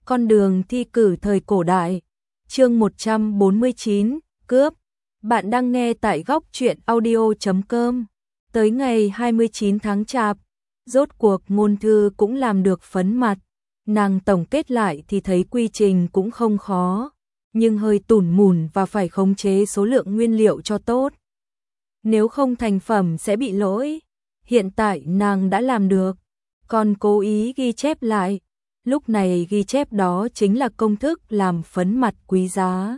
Con đường thi cử thời cổ đại. Chương 149, cướp. Bạn đang nghe tại góc truyện audio.com. Tới ngày 29 tháng Chạp, rốt cuộc Ngôn Thư cũng làm được phấn mặt. Nàng tổng kết lại thì thấy quy trình cũng không khó, nhưng hơi tủn mủn và phải khống chế số lượng nguyên liệu cho tốt. Nếu không thành phẩm sẽ bị lỗi. Hiện tại nàng đã làm được, còn cố ý ghi chép lại. Lúc này ghi chép đó chính là công thức làm phấn mặt quý giá.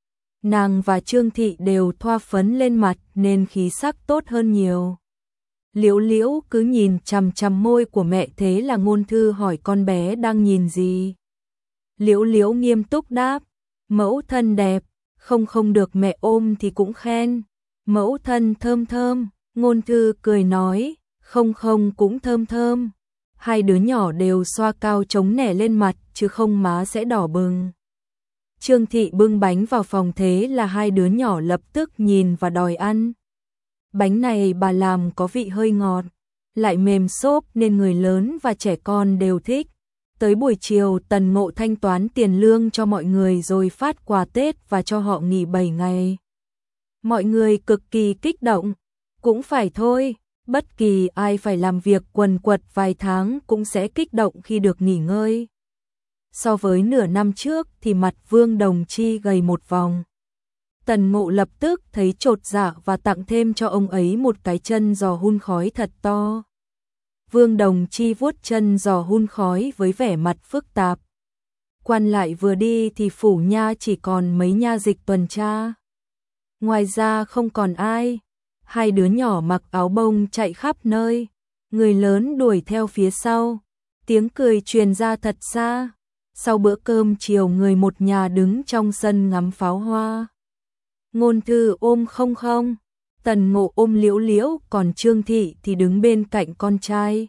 Nàng và Trương Thị đều thoa phấn lên mặt nên khí sắc tốt hơn nhiều. Liễu Liễu cứ nhìn chằm chằm môi của mẹ, thế là Ngôn Thư hỏi con bé đang nhìn gì. Liễu Liễu nghiêm túc đáp, mẫu thân đẹp, không được mẹ ôm thì cũng khen. Mẫu thân thơm thơm, Ngôn Thư cười nói, không cũng thơm thơm. Hai đứa nhỏ đều xoa cao chống nẻ lên mặt chứ không má sẽ đỏ bừng. Trương Thị bưng bánh vào phòng, thế là hai đứa nhỏ lập tức nhìn và đòi ăn. Bánh này bà làm có vị hơi ngọt, lại mềm xốp nên người lớn và trẻ con đều thích. Tới buổi chiều Tần Ngộ thanh toán tiền lương cho mọi người rồi phát quà Tết và cho họ nghỉ 7 ngày. Mọi người cực kỳ kích động, cũng phải thôi. Bất kỳ ai phải làm việc quần quật vài tháng cũng sẽ kích động khi được nghỉ ngơi. So với nửa năm trước thì mặt Vương Đồng Chi gầy một vòng. Tần Ngộ lập tức thấy chột dạ và tặng thêm cho ông ấy một cái chân giò hun khói thật to. Vương Đồng Chi vuốt chân giò hun khói với vẻ mặt phức tạp. Quan lại vừa đi thì phủ nha chỉ còn mấy nha dịch tuần tra. Ngoài ra không còn ai. Hai đứa nhỏ mặc áo bông chạy khắp nơi, người lớn đuổi theo phía sau, tiếng cười truyền ra thật xa. Sau bữa cơm chiều người một nhà đứng trong sân ngắm pháo hoa. Ngôn Thư ôm không, Tần Ngộ ôm Liễu Liễu, còn Trương Thị thì đứng bên cạnh con trai.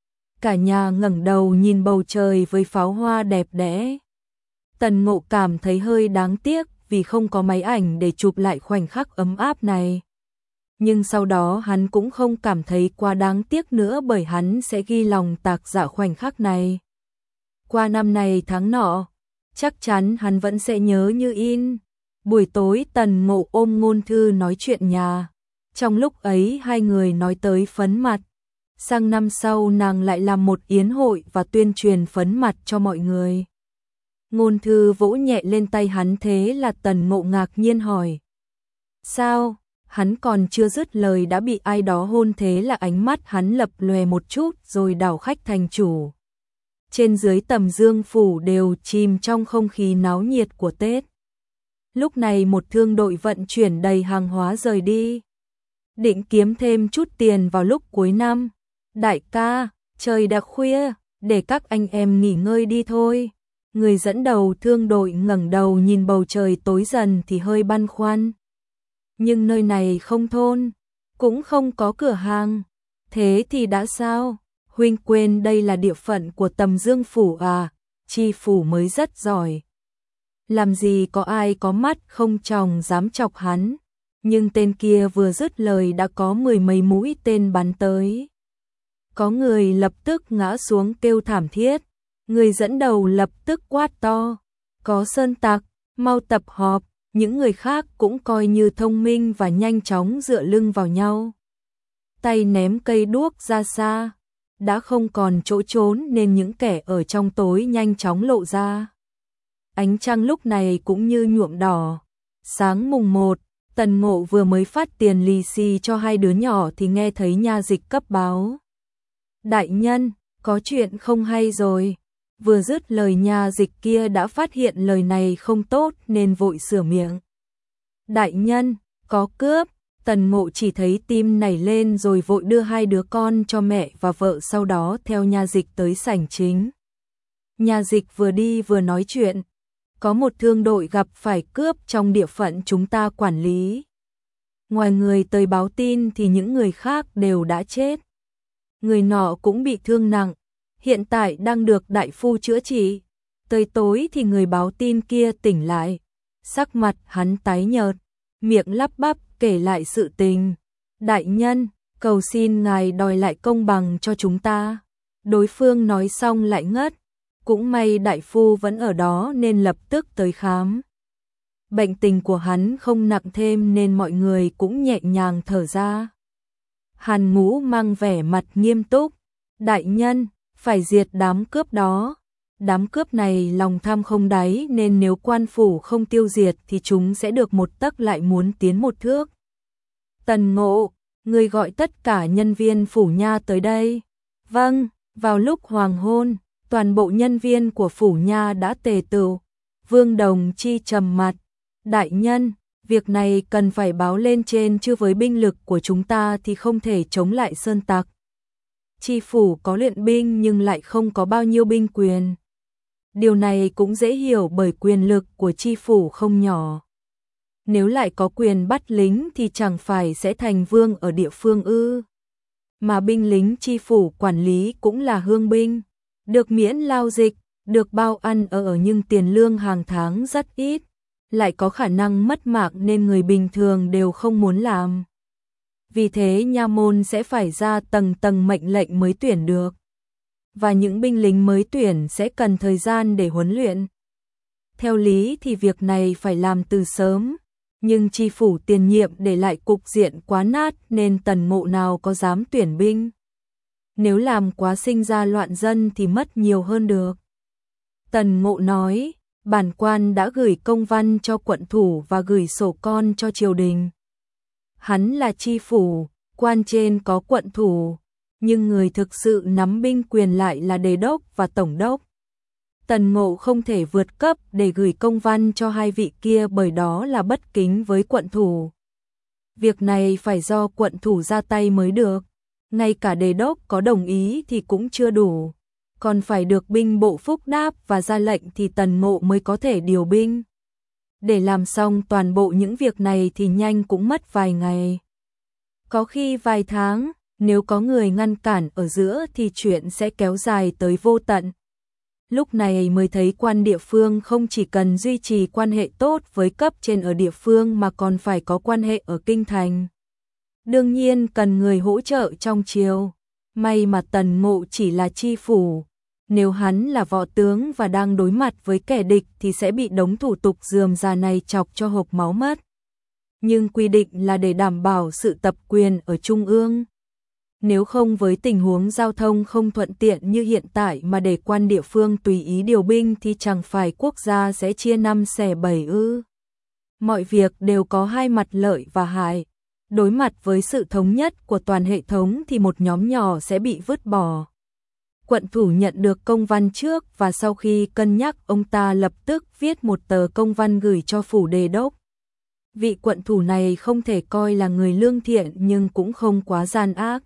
Cả nhà ngẩng đầu nhìn bầu trời với pháo hoa đẹp đẽ. Tần Ngộ cảm thấy hơi đáng tiếc vì không có máy ảnh để chụp lại khoảnh khắc ấm áp này. Nhưng sau đó hắn cũng không cảm thấy quá đáng tiếc nữa, bởi hắn sẽ ghi lòng tạc dạ khoảnh khắc này. Qua năm này tháng nọ, chắc chắn hắn vẫn sẽ nhớ như in. Buổi tối Tần Ngộ ôm Ngôn Thư nói chuyện nhà. Trong lúc ấy hai người nói tới phấn mặt. Sang năm sau nàng lại làm một yến hội và tuyên truyền phấn mặt cho mọi người. Ngôn Thư vỗ nhẹ lên tay hắn, thế là Tần Ngộ ngạc nhiên hỏi. Sao? Hắn còn chưa dứt lời đã bị ai đó hôn, thế là ánh mắt hắn lập lòe một chút rồi đảo khách thành chủ. Trên dưới Tầm Dương phủ đều chìm trong không khí náo nhiệt của Tết. Lúc này một thương đội vận chuyển đầy hàng hóa rời đi, định kiếm thêm chút tiền vào lúc cuối năm. Đại ca, trời đã khuya, để các anh em nghỉ ngơi đi thôi. Người dẫn đầu thương đội ngẩng đầu nhìn bầu trời tối dần thì hơi băn khoăn. Nhưng nơi này không thôn, cũng không có cửa hàng. Thế thì đã sao? Huynh quên đây là địa phận của Tầm Dương phủ à? Chi phủ mới rất giỏi. Làm gì có ai có mắt không tròng dám chọc hắn. Nhưng tên kia vừa dứt lời đã có 10 mấy mũi tên bắn tới. Có người lập tức ngã xuống kêu thảm thiết. Người dẫn đầu lập tức quát to. Có sơn tặc, mau tập họp. Những người khác cũng coi như thông minh và nhanh chóng dựa lưng vào nhau. Tay ném cây đuốc ra xa. Đã không còn chỗ trốn nên những kẻ ở trong tối nhanh chóng lộ ra. Ánh trăng lúc này cũng như nhuộm đỏ. Sáng mùng 1, Tần Ngộ vừa mới phát tiền lì xì cho hai đứa nhỏ thì nghe thấy nha dịch cấp báo. Đại nhân, có chuyện không hay rồi. Vừa dứt lời nha dịch kia đã phát hiện lời này không tốt nên vội sửa miệng. Đại nhân, có cướp. Tần Ngộ chỉ thấy tim nảy lên rồi vội đưa hai đứa con cho mẹ và vợ, sau đó theo nha dịch tới sảnh chính. Nha dịch vừa đi vừa nói chuyện. Có một thương đội gặp phải cướp trong địa phận chúng ta quản lý. Ngoài người tới báo tin thì những người khác đều đã chết. Người nọ cũng bị thương nặng, hiện tại đang được đại phu chữa trị. Tới tối thì người báo tin kia tỉnh lại. Sắc mặt hắn tái nhợt, miệng lắp bắp kể lại sự tình. Đại nhân, cầu xin ngài đòi lại công bằng cho chúng ta. Đối phương nói xong lại ngất. Cũng may đại phu vẫn ở đó nên lập tức tới khám. Bệnh tình của hắn không nặng thêm nên mọi người cũng nhẹ nhàng thở ra. Hàn Ngũ mang vẻ mặt nghiêm túc, đại nhân, phải diệt đám cướp đó. Đám cướp này lòng tham không đáy nên nếu quan phủ không tiêu diệt thì chúng sẽ được một tấc lại muốn tiến một thước. Tần Ngộ, người gọi tất cả nhân viên phủ nha tới đây. Vâng, vào lúc hoàng hôn, toàn bộ nhân viên của phủ nha đã tề tựu. Vương Đồng Chi trầm mặt, đại nhân, việc này cần phải báo lên trên chứ với binh lực của chúng ta thì không thể chống lại sơn tặc. Chi phủ có luyện binh nhưng lại không có bao nhiêu binh quyền. Điều này cũng dễ hiểu bởi quyền lực của chi phủ không nhỏ. Nếu lại có quyền bắt lính thì chẳng phải sẽ thành vương ở địa phương ư. Mà binh lính chi phủ quản lý cũng là hương binh, được miễn lao dịch, được bao ăn ở nhưng tiền lương hàng tháng rất ít, lại có khả năng mất mạng nên người bình thường đều không muốn làm. Vì thế nha môn sẽ phải ra tầng tầng mệnh lệnh mới tuyển được. Và những binh lính mới tuyển sẽ cần thời gian để huấn luyện. Theo lý thì việc này phải làm từ sớm, nhưng chi phủ tiền nhiệm để lại cục diện quá nát nên Tần Ngộ nào có dám tuyển binh. Nếu làm quá sinh ra loạn dân thì mất nhiều hơn được. Tần Ngộ nói, bản quan đã gửi công văn cho quận thủ và gửi sổ con cho triều đình. Hắn là chi phủ, quan trên có quận thủ, nhưng người thực sự nắm binh quyền lại là đề đốc và tổng đốc. Tần Ngộ không thể vượt cấp để gửi công văn cho hai vị kia bởi đó là bất kính với quận thủ. Việc này phải do quận thủ ra tay mới được. Ngay cả đề đốc có đồng ý thì cũng chưa đủ. Còn phải được binh bộ phúc đáp và ra lệnh thì Tần Ngộ mới có thể điều binh. Để làm xong toàn bộ những việc này thì nhanh cũng mất vài ngày. Có khi vài tháng, nếu có người ngăn cản ở giữa thì chuyện sẽ kéo dài tới vô tận. Lúc này mới thấy quan địa phương không chỉ cần duy trì quan hệ tốt với cấp trên ở địa phương mà còn phải có quan hệ ở kinh thành. Đương nhiên cần người hỗ trợ trong triều. May mà Tần Ngộ chỉ là chi phủ. Nếu hắn là võ tướng và đang đối mặt với kẻ địch thì sẽ bị đống thủ tục rườm rà này chọc cho hộc máu mất. Nhưng quy định là để đảm bảo sự tập quyền ở trung ương. Nếu không với tình huống giao thông không thuận tiện như hiện tại mà để quan địa phương tùy ý điều binh thì chẳng phải quốc gia sẽ chia năm xẻ bảy ư. Mọi việc đều có hai mặt lợi và hại. Đối mặt với sự thống nhất của toàn hệ thống thì một nhóm nhỏ sẽ bị vứt bỏ. Quận thủ nhận được công văn trước và sau khi cân nhắc ông ta lập tức viết một tờ công văn gửi cho phủ đề đốc. Vị quận thủ này không thể coi là người lương thiện nhưng cũng không quá gian ác.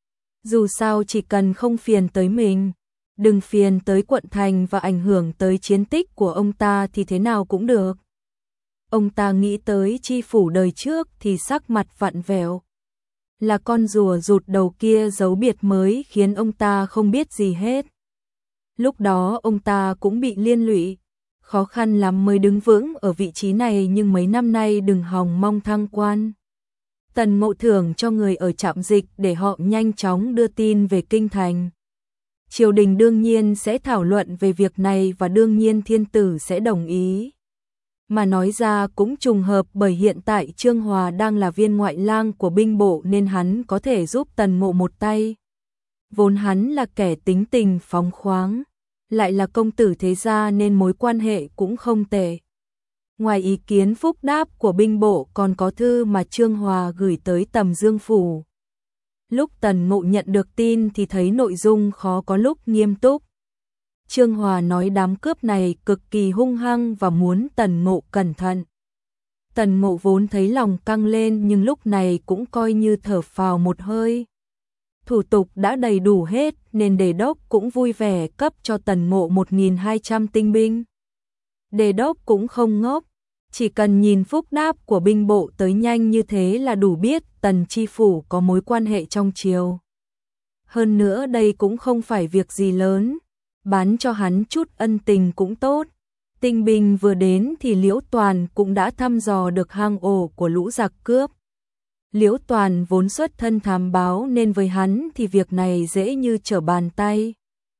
Dù sao chỉ cần không phiền tới mình, đừng phiền tới quận thành và ảnh hưởng tới chiến tích của ông ta thì thế nào cũng được. Ông ta nghĩ tới chi phủ đời trước thì sắc mặt vặn vẹo. Là con rùa rụt đầu kia giấu biệt mới khiến ông ta không biết gì hết. Lúc đó ông ta cũng bị liên lụy, khó khăn lắm mới đứng vững ở vị trí này nhưng mấy năm nay đừng hòng mong thăng quan. Tần Ngộ thưởng cho người ở trạm dịch để họ nhanh chóng đưa tin về kinh thành. Triều đình đương nhiên sẽ thảo luận về việc này và đương nhiên thiên tử sẽ đồng ý. Mà nói ra cũng trùng hợp bởi hiện tại Trương Hòa đang là viên ngoại lang của binh bộ nên hắn có thể giúp Tần Ngộ một tay. Vốn hắn là kẻ tính tình phóng khoáng, lại là công tử thế gia nên mối quan hệ cũng không tệ. Ngoài ý kiến phúc đáp của binh bộ còn có thư mà Trương Hòa gửi tới Tầm Dương Phủ. Lúc Tần Ngộ nhận được tin thì thấy nội dung khó có lúc nghiêm túc. Trương Hòa nói đám cướp này cực kỳ hung hăng và muốn Tần Ngộ cẩn thận. Tần Ngộ vốn thấy lòng căng lên nhưng lúc này cũng coi như thở phào một hơi. Thủ tục đã đầy đủ hết nên đề đốc cũng vui vẻ cấp cho Tần Ngộ 1.200 tinh binh. Đề đốc cũng không ngốc, chỉ cần nhìn phúc đáp của binh bộ tới nhanh như thế là đủ biết Tần chi phủ có mối quan hệ trong triều. Hơn nữa đây cũng không phải việc gì lớn, bán cho hắn chút ân tình cũng tốt. Tinh binh vừa đến thì Liễu Toàn cũng đã thăm dò được hang ổ của lũ giặc cướp. Liễu Toàn vốn xuất thân thám báo nên với hắn thì việc này dễ như trở bàn tay.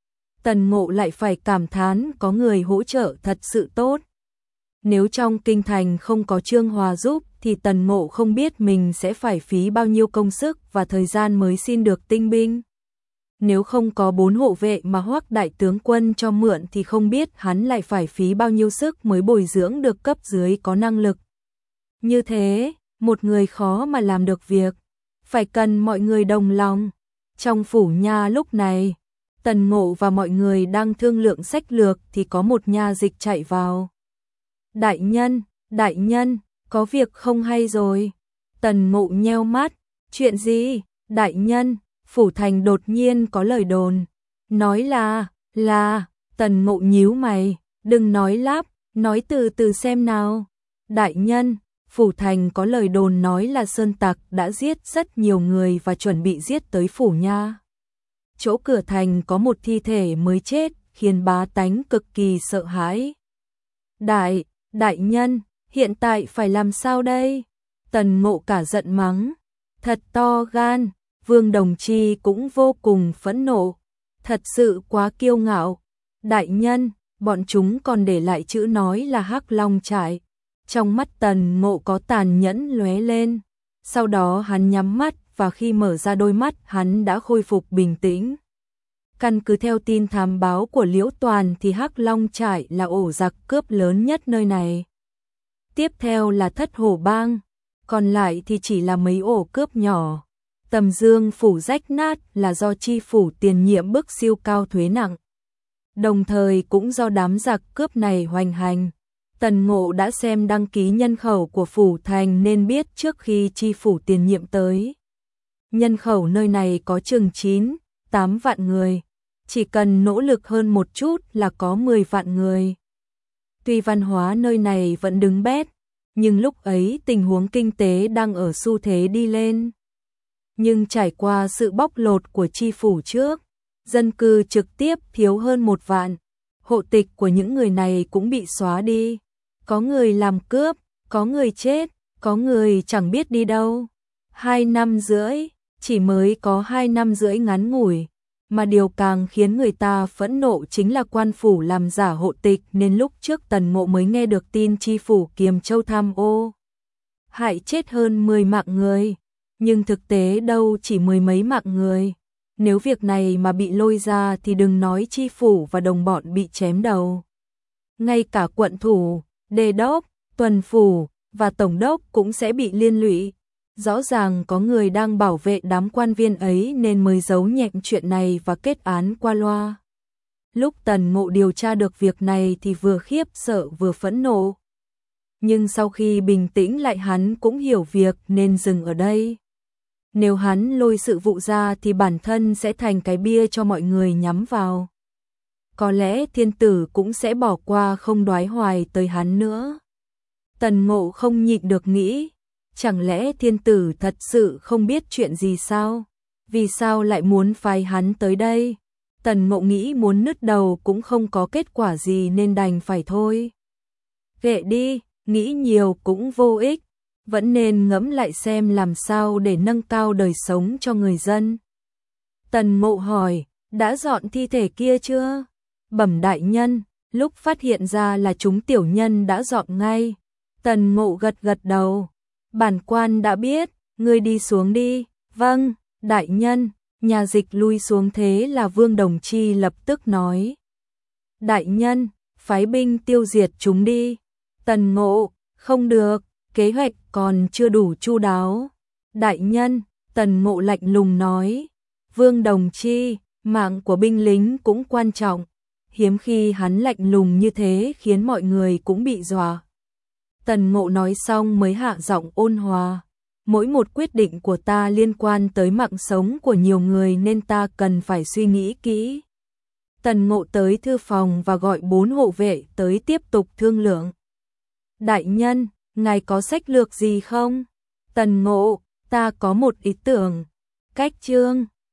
Tần Ngộ lại phải cảm thán có người hỗ trợ thật sự tốt. Nếu trong kinh thành không có Trương Hòa giúp thì Tần Ngộ không biết mình sẽ phải phí bao nhiêu công sức và thời gian mới xin được tinh binh. Nếu không có 4 hộ vệ mà Hoắc đại tướng quân cho mượn thì không biết hắn lại phải phí bao nhiêu sức mới bồi dưỡng được cấp dưới có năng lực. Như thế, một người khó mà làm được việc, phải cần mọi người đồng lòng. Trong phủ nha lúc này, Tần Ngộ và mọi người đang thương lượng sách lược thì có một nha dịch chạy vào. Đại nhân, có việc không hay rồi. Tần Ngộ nheo mắt, chuyện gì? Đại nhân, phủ thành đột nhiên có lời đồn. Nói là, Tần Ngộ nhíu mày, đừng nói lắp, nói từ từ xem nào. Đại nhân, phủ thành có lời đồn nói là sơn tặc đã giết rất nhiều người và chuẩn bị giết tới phủ nha. Chỗ cửa thành có một thi thể mới chết, khiến bá tánh cực kỳ sợ hãi. Đại nhân, hiện tại phải làm sao đây? Tần Ngộ cả giận mắng. Thật to gan, Vương Đồng Chi cũng vô cùng phẫn nộ. Thật sự quá kiêu ngạo. Đại nhân, bọn chúng còn để lại chữ nói là Hắc Long trại. Trong mắt Tần Ngộ có tàn nhẫn lóe lên. Sau đó hắn nhắm mắt và khi mở ra đôi mắt hắn đã khôi phục bình tĩnh. Căn cứ theo tin thám báo của Liễu Toàn thì Hắc Long trại là ổ giặc cướp lớn nhất nơi này. Tiếp theo là Thất Hổ Bang, còn lại thì chỉ là mấy ổ cướp nhỏ. Tầm Dương phủ rách nát là do chi phủ tiền nhiệm bức siêu cao thuế nặng. Đồng thời cũng do đám giặc cướp này hoành hành. Tần Ngộ đã xem đăng ký nhân khẩu của phủ thành nên biết trước khi chi phủ tiền nhiệm tới. Nhân khẩu nơi này có chừng 9-8 vạn người. Chỉ cần nỗ lực hơn một chút là có 10 vạn người. Tuy văn hóa nơi này vẫn đứng bét, nhưng lúc ấy tình huống kinh tế đang ở xu thế đi lên. Nhưng trải qua sự bóc lột của chi phủ trước, dân cư trực tiếp thiếu hơn 1 vạn. Hộ tịch của những người này cũng bị xóa đi. Có người làm cướp, có người chết, có người chẳng biết đi đâu. 2 năm rưỡi, chỉ mới có 2 năm rưỡi ngắn ngủi. Mà điều càng khiến người ta phẫn nộ chính là quan phủ làm giả hộ tịch nên lúc trước Tần Ngộ mới nghe được tin chi phủ Kiềm Châu tham ô. Hại chết hơn 10 mạng người, nhưng thực tế đâu chỉ 10 mấy mạng người. Nếu việc này mà bị lôi ra thì đừng nói chi phủ và đồng bọn bị chém đầu. Ngay cả quận thủ, đề đốc, tuần phủ và tổng đốc cũng sẽ bị liên lụy. Rõ ràng có người đang bảo vệ đám quan viên ấy nên mới giấu nhẹm chuyện này và kết án qua loa. Lúc Tần Ngộ điều tra được việc này thì vừa khiếp sợ vừa phẫn nộ. Nhưng sau khi bình tĩnh lại hắn cũng hiểu việc nên dừng ở đây. Nếu hắn lôi sự vụ ra thì bản thân sẽ thành cái bia cho mọi người nhắm vào. Có lẽ thiên tử cũng sẽ bỏ qua không đoái hoài tới hắn nữa. Tần Ngộ không nhịn được nghĩ. Chẳng lẽ thiên tử thật sự không biết chuyện gì sao? Vì sao lại muốn phái hắn tới đây? Tần Ngộ nghĩ muốn nứt đầu cũng không có kết quả gì nên đành phải thôi. Kệ đi, nghĩ nhiều cũng vô ích. Vẫn nên ngẫm lại xem làm sao để nâng cao đời sống cho người dân. Tần Ngộ hỏi, đã dọn thi thể kia chưa? Bẩm đại nhân, lúc phát hiện ra là chúng tiểu nhân đã dọn ngay. Tần Ngộ gật gật đầu. Bản quan đã biết, ngươi đi xuống đi. Vâng, đại nhân. Nhà dịch lui xuống thế là Vương Đồng Chi lập tức nói. Đại nhân, phái binh tiêu diệt chúng đi. Tần Ngộ, không được, kế hoạch còn chưa đủ chu đáo. Đại nhân, Tần Ngộ lạnh lùng nói. Vương Đồng Chi, mạng của binh lính cũng quan trọng. Hiếm khi hắn lạnh lùng như thế khiến mọi người cũng bị dọa. Tần Ngộ nói xong mới hạ giọng ôn hòa. Mỗi một quyết định của ta liên quan tới mạng sống của nhiều người nên ta cần phải suy nghĩ kỹ. Tần Ngộ tới thư phòng và gọi 4 hộ vệ tới tiếp tục thương lượng. Đại nhân, ngài có sách lược gì không? Tần Ngộ, ta có một ý tưởng. Cách chương